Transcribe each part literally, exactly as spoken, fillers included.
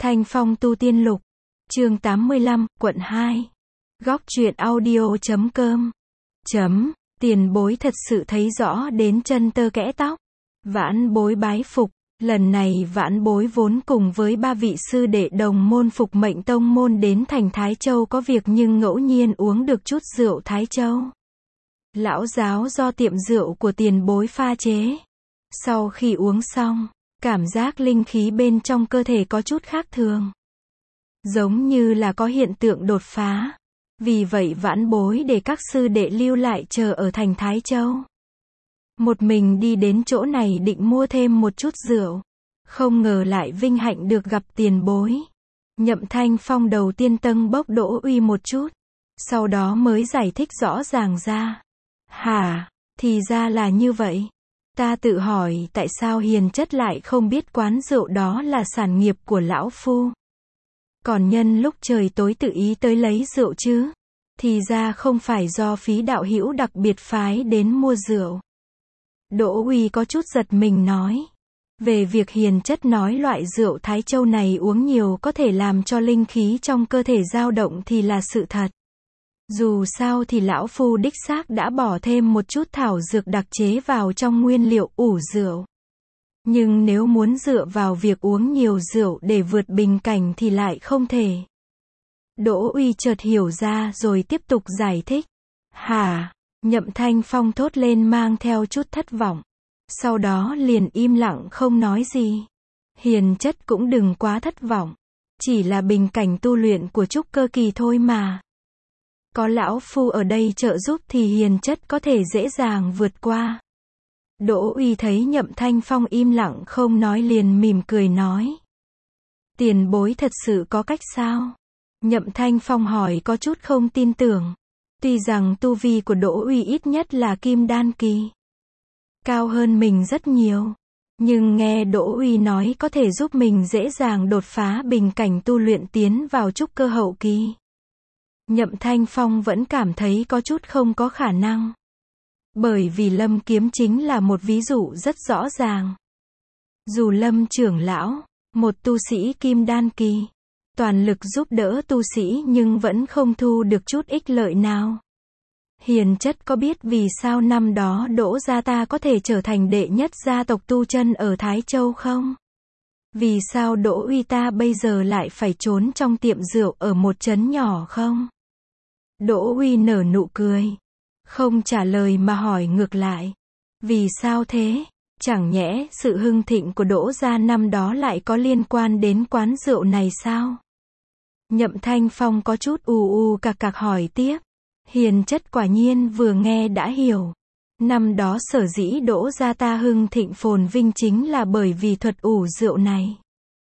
Thanh Phong tu tiên lục. Chương tám mươi lăm, quận hai. Góc truyện audio chấm com. Chấm. Tiền bối thật sự thấy rõ đến chân tơ kẽ tóc. Vãn bối bái phục. Lần này vãn bối vốn cùng với ba vị sư đệ đồng môn phục mệnh tông môn đến thành Thái Châu có việc nhưng ngẫu nhiên uống được chút rượu Thái Châu. Lão giáo do tiệm rượu của tiền bối pha chế. Sau khi uống xong, cảm giác linh khí bên trong cơ thể có chút khác thường. Giống như là có hiện tượng đột phá. Vì vậy vãn bối để các sư đệ lưu lại chờ ở thành Thái Châu. Một mình đi đến chỗ này định mua thêm một chút rượu. Không ngờ lại vinh hạnh được gặp tiền bối. Nhậm Thanh Phong đầu tiên tâng bốc Đỗ Uy một chút. Sau đó mới giải thích rõ ràng ra. Hả, thì ra là như vậy. Ta tự hỏi tại sao hiền chất lại không biết quán rượu đó là sản nghiệp của lão phu. Còn nhân lúc trời tối tự ý tới lấy rượu chứ. Thì ra không phải do phí đạo hữu đặc biệt phái đến mua rượu. Đỗ Uy có chút giật mình nói. Về việc hiền chất nói loại rượu Thái Châu này uống nhiều có thể làm cho linh khí trong cơ thể dao động thì là sự thật. Dù sao thì lão phu đích xác đã bỏ thêm một chút thảo dược đặc chế vào trong nguyên liệu ủ rượu. Nhưng nếu muốn dựa vào việc uống nhiều rượu để vượt bình cảnh thì lại không thể. Đỗ Uy chợt hiểu ra rồi tiếp tục giải thích. Hả? Nhậm Thanh Phong thốt lên mang theo chút thất vọng. Sau đó liền im lặng không nói gì. Hiền chất cũng đừng quá thất vọng. Chỉ là bình cảnh tu luyện của trúc cơ kỳ thôi mà. Có lão phu ở đây trợ giúp thì hiền chất có thể dễ dàng vượt qua. Đỗ Uy thấy Nhậm Thanh Phong im lặng không nói liền mỉm cười nói. Tiền bối thật sự có cách sao? Nhậm Thanh Phong hỏi có chút không tin tưởng. Tuy rằng tu vi của Đỗ Uy ít nhất là kim đan kỳ. Cao hơn mình rất nhiều. Nhưng nghe Đỗ Uy nói có thể giúp mình dễ dàng đột phá bình cảnh tu luyện tiến vào trúc cơ hậu kỳ. Nhậm Thanh Phong vẫn cảm thấy có chút không có khả năng. Bởi vì Lâm Kiếm chính là một ví dụ rất rõ ràng. Dù Lâm trưởng lão, một tu sĩ kim đan kỳ, toàn lực giúp đỡ tu sĩ nhưng vẫn không thu được chút ích lợi nào. Hiền chất có biết vì sao năm đó Đỗ gia ta có thể trở thành đệ nhất gia tộc tu chân ở Thái Châu không? Vì sao Đỗ Uy ta bây giờ lại phải trốn trong tiệm rượu ở một trấn nhỏ không? Đỗ Uy nở nụ cười. Không trả lời mà hỏi ngược lại. Vì sao thế? Chẳng nhẽ sự hưng thịnh của Đỗ gia năm đó lại có liên quan đến quán rượu này sao? Nhậm Thanh Phong có chút ù ù cạc cạc hỏi tiếp. Hiền chất quả nhiên vừa nghe đã hiểu. Năm đó sở dĩ Đỗ gia ta hưng thịnh phồn vinh chính là bởi vì thuật ủ rượu này.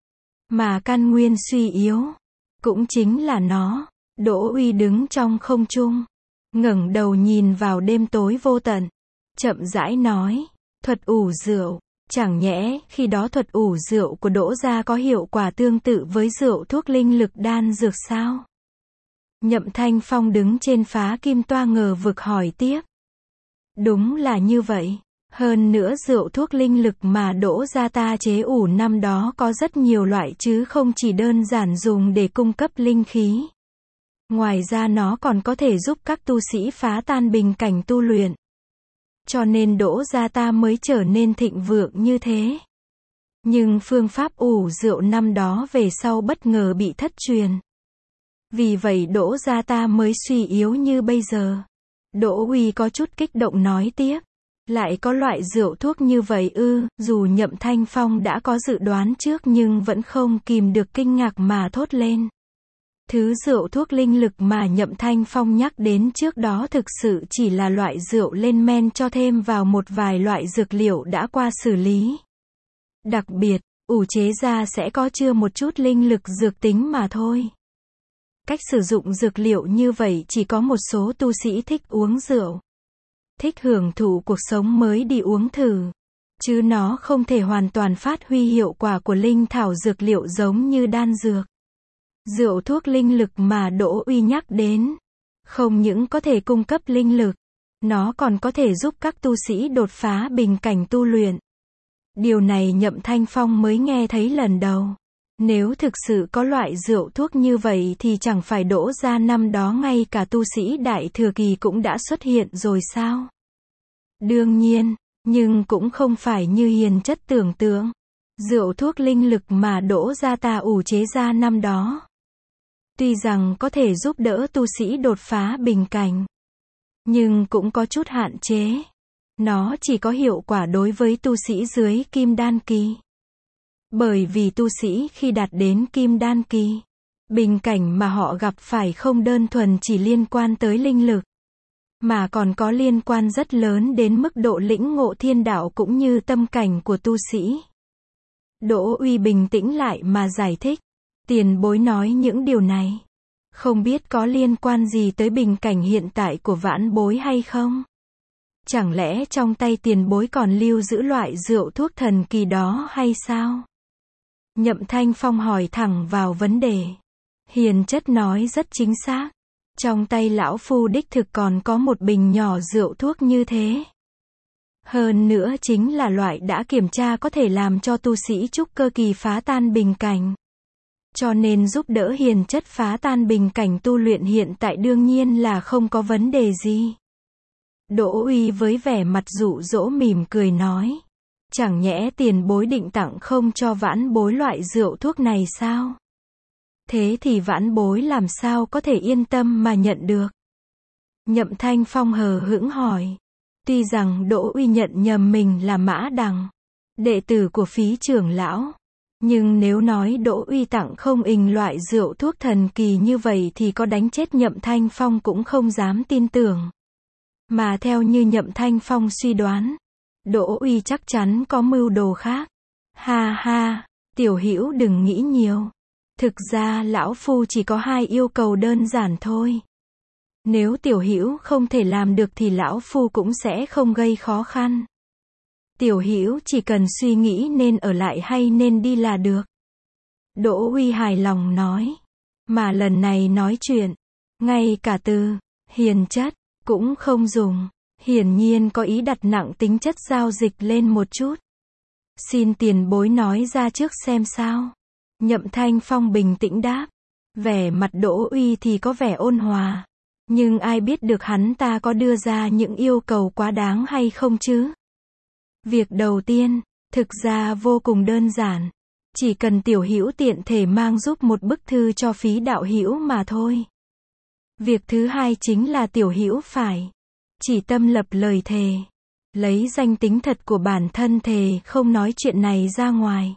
Mà căn nguyên suy yếu, cũng chính là nó. Đỗ Uy đứng trong không trung, ngẩng đầu nhìn vào đêm tối vô tận, chậm rãi nói, thuật ủ rượu, chẳng nhẽ khi đó thuật ủ rượu của Đỗ gia có hiệu quả tương tự với rượu thuốc linh lực đan dược sao? Nhậm Thanh Phong đứng trên phá kim toa ngờ vực hỏi tiếp. Đúng là như vậy. Hơn nữa rượu thuốc linh lực mà Đỗ gia ta chế ủ năm đó có rất nhiều loại chứ không chỉ đơn giản dùng để cung cấp linh khí. Ngoài ra nó còn có thể giúp các tu sĩ phá tan bình cảnh tu luyện. Cho nên Đỗ gia ta mới trở nên thịnh vượng như thế. Nhưng phương pháp ủ rượu năm đó về sau bất ngờ bị thất truyền. Vì vậy Đỗ gia ta mới suy yếu như bây giờ. Đỗ Uy có chút kích động nói tiếp. Lại có loại rượu thuốc như vậy ư? Dù Nhậm Thanh Phong đã có dự đoán trước nhưng vẫn không kìm được kinh ngạc mà thốt lên. Thứ rượu thuốc linh lực mà Nhậm Thanh Phong nhắc đến trước đó thực sự chỉ là loại rượu lên men cho thêm vào một vài loại dược liệu đã qua xử lý. Đặc biệt, ủ chế ra sẽ có chứa một chút linh lực dược tính mà thôi. Cách sử dụng dược liệu như vậy chỉ có một số tu sĩ thích uống rượu, thích hưởng thụ cuộc sống mới đi uống thử. Chứ nó không thể hoàn toàn phát huy hiệu quả của linh thảo dược liệu giống như đan dược. Rượu thuốc linh lực mà Đỗ Uy nhắc đến, không những có thể cung cấp linh lực, nó còn có thể giúp các tu sĩ đột phá bình cảnh tu luyện. Điều này Nhậm Thanh Phong mới nghe thấy lần đầu. Nếu thực sự có loại rượu thuốc như vậy thì chẳng phải đỗ ra năm đó ngay cả tu sĩ Đại Thừa Kỳ cũng đã xuất hiện rồi sao? Đương nhiên, nhưng cũng không phải như Hiền Chất tưởng tượng. Rượu thuốc linh lực mà đỗ ra ta ủ chế ra năm đó, tuy rằng có thể giúp đỡ tu sĩ đột phá bình cảnh, nhưng cũng có chút hạn chế. Nó chỉ có hiệu quả đối với tu sĩ dưới Kim Đan Kỳ. Bởi vì tu sĩ khi đạt đến Kim Đan Kỳ, bình cảnh mà họ gặp phải không đơn thuần chỉ liên quan tới linh lực, mà còn có liên quan rất lớn đến mức độ lĩnh ngộ thiên đạo cũng như tâm cảnh của tu sĩ. Đỗ Uy bình tĩnh lại mà giải thích. Tiền bối nói những điều này, không biết có liên quan gì tới bình cảnh hiện tại của vãn bối hay không? Chẳng lẽ trong tay tiền bối còn lưu giữ loại rượu thuốc thần kỳ đó hay sao? Nhậm Thanh Phong hỏi thẳng vào vấn đề. Hiền Chất nói rất chính xác. Trong tay lão phu đích thực còn có một bình nhỏ rượu thuốc như thế. Hơn nữa chính là loại đã kiểm tra có thể làm cho tu sĩ trúc cơ kỳ phá tan bình cảnh. Cho nên giúp đỡ Hiền Chất phá tan bình cảnh tu luyện hiện tại đương nhiên là không có vấn đề gì. Đỗ Uy với vẻ mặt dụ dỗ mỉm cười nói. Chẳng nhẽ tiền bối định tặng không cho vãn bối loại rượu thuốc này sao? Thế thì vãn bối làm sao có thể yên tâm mà nhận được? Nhậm Thanh Phong hờ hững hỏi. Tuy rằng Đỗ Uy nhận nhầm mình là Mã Đằng, đệ tử của Phí trưởng lão, nhưng nếu nói Đỗ Uy tặng không ình loại rượu thuốc thần kỳ như vậy thì có đánh chết Nhậm Thanh Phong cũng không dám tin tưởng. Mà theo như Nhậm Thanh Phong suy đoán, Đỗ Uy chắc chắn có mưu đồ khác. Ha ha, tiểu hữu đừng nghĩ nhiều. Thực ra lão phu chỉ có hai yêu cầu đơn giản thôi. Nếu tiểu hữu không thể làm được thì lão phu cũng sẽ không gây khó khăn. Tiểu hữu chỉ cần suy nghĩ nên ở lại hay nên đi là được. Đỗ Uy hài lòng nói. Mà lần này nói chuyện, ngay cả từ Hiền Chất cũng không dùng. Hiển nhiên có ý đặt nặng tính chất giao dịch lên một chút. Xin tiền bối nói ra trước xem sao. Nhậm Thanh Phong bình tĩnh đáp. Vẻ mặt Đỗ Uy thì có vẻ ôn hòa. Nhưng ai biết được hắn ta có đưa ra những yêu cầu quá đáng hay không chứ? Việc đầu tiên, thực ra vô cùng đơn giản. Chỉ cần tiểu hữu tiện thể mang giúp một bức thư cho Phí đạo hữu mà thôi. Việc thứ hai chính là tiểu hữu phải chỉ tâm lập lời thề, lấy danh tính thật của bản thân thề không nói chuyện này ra ngoài.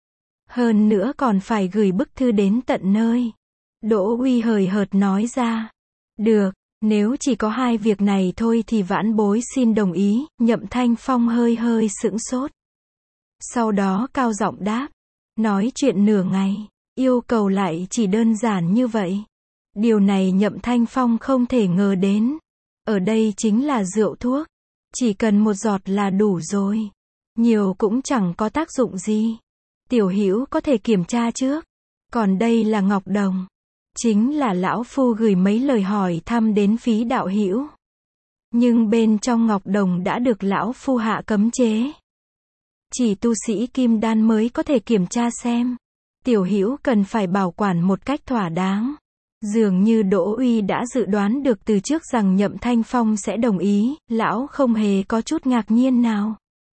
Hơn nữa còn phải gửi bức thư đến tận nơi. Đỗ Uy hời hợt nói ra. Được, nếu chỉ có hai việc này thôi thì vãn bối xin đồng ý. Nhậm Thanh Phong hơi hơi sững sốt. Sau đó cao giọng đáp. Nói chuyện nửa ngày, yêu cầu lại chỉ đơn giản như vậy. Điều này Nhậm Thanh Phong không thể ngờ đến. Ở đây chính là rượu thuốc. Chỉ cần một giọt là đủ rồi. Nhiều cũng chẳng có tác dụng gì. Tiểu hữu có thể kiểm tra trước. Còn đây là ngọc đồng. Chính là lão phu gửi mấy lời hỏi thăm đến Phí đạo hữu. Nhưng bên trong ngọc đồng đã được lão phu hạ cấm chế. Chỉ tu sĩ kim đan mới có thể kiểm tra xem. Tiểu hữu cần phải bảo quản một cách thỏa đáng. Dường như Đỗ Uy đã dự đoán được từ trước rằng Nhậm Thanh Phong sẽ đồng ý, lão không hề có chút ngạc nhiên nào.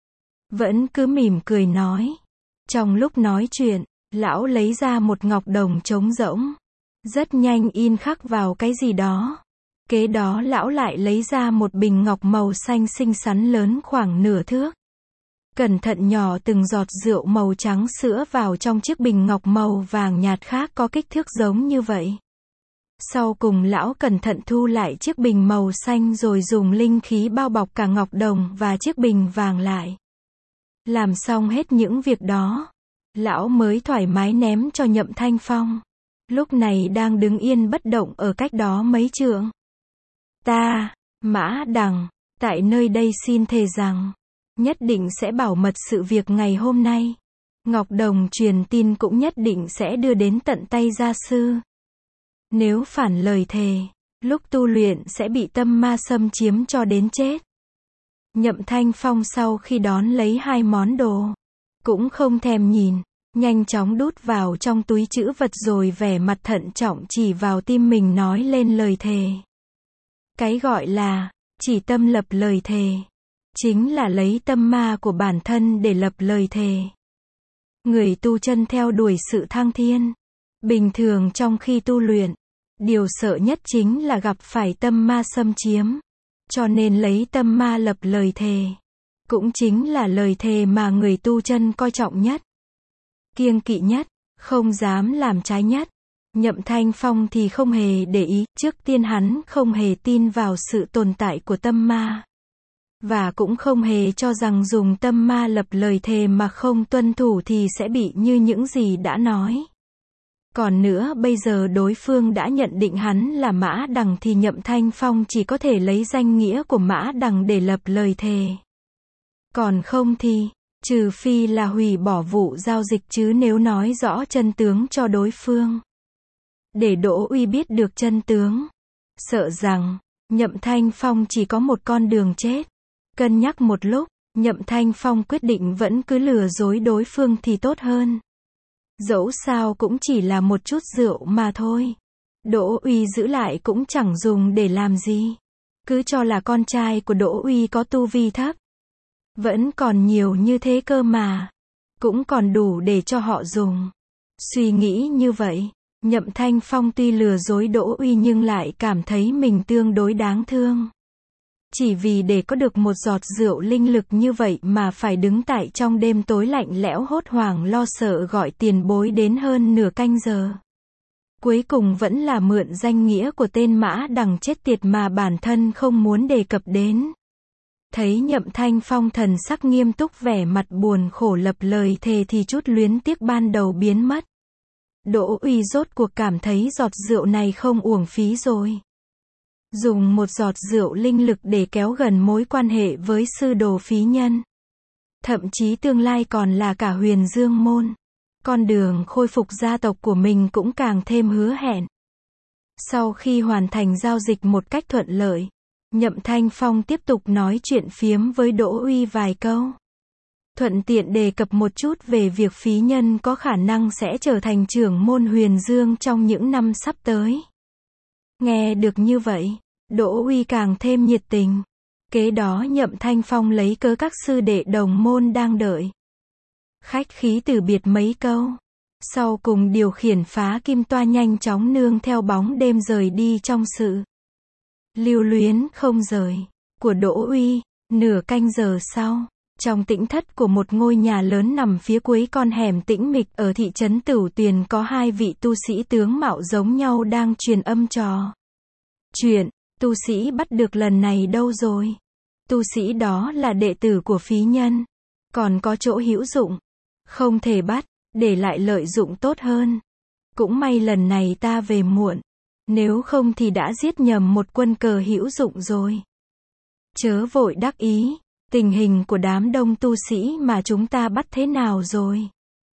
Vẫn cứ mỉm cười nói. Trong lúc nói chuyện, lão lấy ra một ngọc đồng trống rỗng. Rất nhanh in khắc vào cái gì đó. Kế đó lão lại lấy ra một bình ngọc màu xanh xinh xắn lớn khoảng nửa thước. Cẩn thận nhỏ từng giọt rượu màu trắng sữa vào trong chiếc bình ngọc màu vàng nhạt khác có kích thước giống như vậy. Sau cùng lão cẩn thận thu lại chiếc bình màu xanh rồi dùng linh khí bao bọc cả ngọc đồng và chiếc bình vàng lại. Làm xong hết những việc đó, lão mới thoải mái ném cho Nhậm Thanh Phong. Lúc này đang đứng yên bất động ở cách đó mấy trượng. Ta, Mã Đằng, tại nơi đây xin thề rằng, nhất định sẽ bảo mật sự việc ngày hôm nay. Ngọc đồng truyền tin cũng nhất định sẽ đưa đến tận tay gia sư. Nếu phản lời thề, lúc tu luyện sẽ bị tâm ma xâm chiếm cho đến chết. Nhậm Thanh Phong sau khi đón lấy hai món đồ, cũng không thèm nhìn, nhanh chóng đút vào trong túi trữ vật rồi vẻ mặt thận trọng chỉ vào tim mình nói lên lời thề. Cái gọi là, chỉ tâm lập lời thề, chính là lấy tâm ma của bản thân để lập lời thề. Người tu chân theo đuổi sự thăng thiên. Bình thường trong khi tu luyện, điều sợ nhất chính là gặp phải tâm ma xâm chiếm. Cho nên lấy tâm ma lập lời thề. Cũng chính là lời thề mà người tu chân coi trọng nhất, kiêng kỵ nhất, không dám làm trái nhất. Nhậm Thanh Phong thì không hề để ý, trước tiên hắn không hề tin vào sự tồn tại của tâm ma. Và cũng không hề cho rằng dùng tâm ma lập lời thề mà không tuân thủ thì sẽ bị như những gì đã nói. Còn nữa bây giờ đối phương đã nhận định hắn là Mã Đằng thì Nhậm Thanh Phong chỉ có thể lấy danh nghĩa của Mã Đằng để lập lời thề. Còn không thì, trừ phi là hủy bỏ vụ giao dịch chứ nếu nói rõ chân tướng cho đối phương. Để Đỗ Uy biết được chân tướng. Sợ rằng, Nhậm Thanh Phong chỉ có một con đường chết. Cân nhắc một lúc, Nhậm Thanh Phong quyết định vẫn cứ lừa dối đối phương thì tốt hơn. Dẫu sao cũng chỉ là một chút rượu mà thôi. Đỗ Uy giữ lại cũng chẳng dùng để làm gì. Cứ cho là con trai của Đỗ Uy có tu vi thấp. Vẫn còn nhiều như thế cơ mà. Cũng còn đủ để cho họ dùng. Suy nghĩ như vậy, Nhậm Thanh Phong tuy lừa dối Đỗ Uy nhưng lại cảm thấy mình tương đối đáng thương. Chỉ vì để có được một giọt rượu linh lực như vậy mà phải đứng tại trong đêm tối lạnh lẽo hốt hoảng lo sợ gọi tiền bối đến hơn nửa canh giờ. Cuối cùng vẫn là mượn danh nghĩa của tên Mã Đằng chết tiệt mà bản thân không muốn đề cập đến. Thấy Nhậm Thanh Phong thần sắc nghiêm túc vẻ mặt buồn khổ lập lời thề thì chút luyến tiếc ban đầu biến mất. Đỗ Uy rốt cuộc cảm thấy giọt rượu này không uổng phí rồi. Dùng một giọt rượu linh lực để kéo gần mối quan hệ với sư đồ phí nhân. Thậm chí tương lai còn là cả Huyền Dương môn. Con đường khôi phục gia tộc của mình cũng càng thêm hứa hẹn. Sau khi hoàn thành giao dịch một cách thuận lợi, Nhậm Thanh Phong tiếp tục nói chuyện phiếm với Đỗ Uy vài câu. Thuận tiện đề cập một chút về việc phí nhân có khả năng sẽ trở thành trưởng môn Huyền Dương trong những năm sắp tới. Nghe được như vậy, Đỗ Uy càng thêm nhiệt tình. Kế đó Nhậm Thanh Phong lấy cớ các sư đệ đồng môn đang đợi. Khách khí từ biệt mấy câu. Sau cùng điều khiển phá kim toa nhanh chóng nương theo bóng đêm rời đi trong sự lưu luyến không rời của Đỗ Uy. Nửa canh giờ sau, trong tĩnh thất của một ngôi nhà lớn nằm phía cuối con hẻm tĩnh mịch ở thị trấn Tửu Tuyền có hai vị tu sĩ tướng mạo giống nhau đang truyền âm trò chuyện. Tu sĩ bắt được lần này đâu rồi? Tu sĩ đó là đệ tử của phí nhân. Còn có chỗ hữu dụng. Không thể bắt, để lại lợi dụng tốt hơn. Cũng may lần này ta về muộn. Nếu không thì đã giết nhầm một quân cờ hữu dụng rồi. Chớ vội đắc ý. Tình hình của đám đông tu sĩ mà chúng ta bắt thế nào rồi?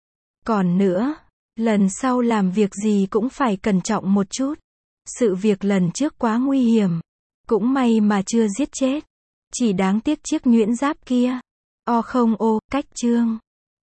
Còn nữa, lần sau làm việc gì cũng phải cẩn trọng một chút. Sự việc lần trước quá nguy hiểm. Cũng may mà chưa giết chết. Chỉ đáng tiếc chiếc nhuyễn giáp kia. O không ô, cách chương.